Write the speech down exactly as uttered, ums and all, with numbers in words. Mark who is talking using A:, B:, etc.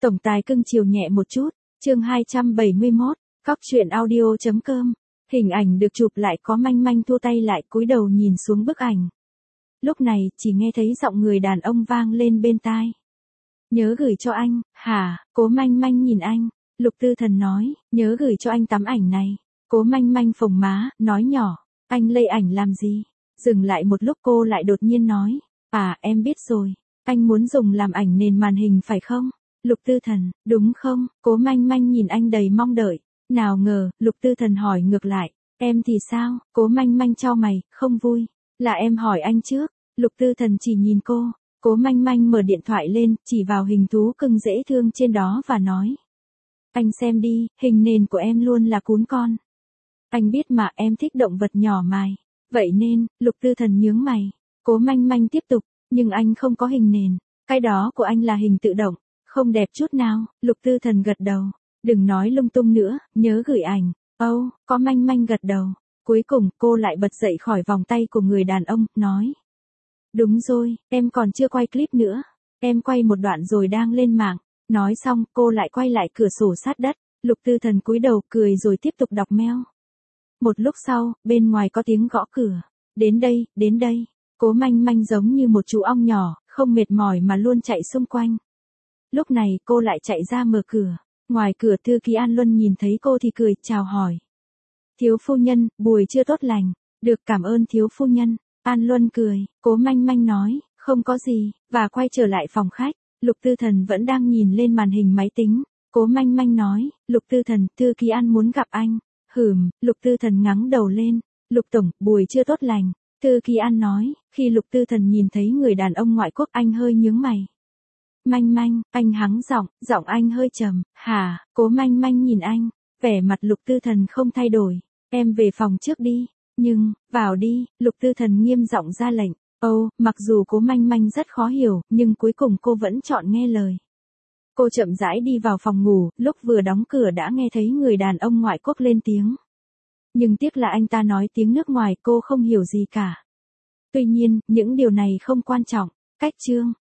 A: Tổng tài cưng chiều nhẹ một chút, chương hai trăm bảy mươi mốt, cóc truyện audio chấm com. Hình ảnh được chụp lại có Manh Manh thua tay lại cúi đầu nhìn xuống bức ảnh. Lúc này chỉ nghe thấy giọng người đàn ông vang lên bên tai. Nhớ gửi cho anh, hả? Cố Manh Manh nhìn anh, Lục Tư Thần nói, nhớ gửi cho anh tấm ảnh này. Cố Manh Manh phồng má, nói nhỏ, anh lây ảnh làm gì? Dừng lại một lúc cô lại đột nhiên nói, à em biết rồi, anh muốn dùng làm ảnh nền màn hình phải không? Lục Tư Thần, đúng không? Cố Manh Manh nhìn anh đầy mong đợi. Nào ngờ, Lục Tư Thần hỏi ngược lại, em thì sao? Cố Manh Manh chau mày, không vui. Là em hỏi anh trước. Lục Tư Thần chỉ nhìn cô. Cố Manh Manh mở điện thoại lên, chỉ vào hình thú cưng dễ thương trên đó và nói. Anh xem đi, hình nền của em luôn là cún con. Anh biết mà em thích động vật nhỏ mài. Vậy nên, Lục Tư Thần nhướng mày. Cố Manh Manh tiếp tục, nhưng anh không có hình nền. Cái đó của anh là hình tự động. Không đẹp chút nào. Lục Tư Thần gật đầu. Đừng nói lung tung nữa, nhớ gửi ảnh. Âu, oh, có Manh Manh gật đầu. Cuối cùng, cô lại bật dậy khỏi vòng tay của người đàn ông, nói. Đúng rồi, em còn chưa quay clip nữa. Em quay một đoạn rồi đang lên mạng. Nói xong, cô lại quay lại cửa sổ sát đất. Lục Tư Thần cúi đầu cười rồi tiếp tục đọc mail. Một lúc sau, bên ngoài có tiếng gõ cửa. Đến đây, đến đây. Cố Manh Manh giống như một chú ong nhỏ, không mệt mỏi mà luôn chạy xung quanh. Lúc này, cô lại chạy ra mở cửa. Ngoài cửa thư ký An Luân nhìn thấy cô thì cười, chào hỏi. Thiếu phu nhân, buổi trưa tốt lành. Được, cảm ơn thiếu phu nhân. An Luân cười, Cố Manh Manh nói, không có gì, và quay trở lại phòng khách. Lục Tư Thần vẫn đang nhìn lên màn hình máy tính. Cố Manh Manh nói, Lục Tư Thần, thư ký An muốn gặp anh. Hửm, Lục Tư Thần ngắng đầu lên. Lục Tổng, buổi trưa tốt lành. Thư ký An nói, khi Lục Tư Thần nhìn thấy người đàn ông ngoại quốc anh hơi nhướng mày. Manh Manh, anh hắng giọng, giọng anh hơi trầm, hả? Cố Manh Manh nhìn anh, vẻ mặt Lục Tư Thần không thay đổi. Em về phòng trước đi. Nhưng, vào đi, Lục Tư Thần nghiêm giọng ra lệnh. Âu, oh, mặc dù Cố Manh Manh rất khó hiểu, nhưng cuối cùng cô vẫn chọn nghe lời. Cô chậm rãi đi vào phòng ngủ, lúc vừa đóng cửa đã nghe thấy người đàn ông ngoại quốc lên tiếng. Nhưng tiếc là anh ta nói tiếng nước ngoài cô không hiểu gì cả. Tuy nhiên, những điều này không quan trọng. Cách chương.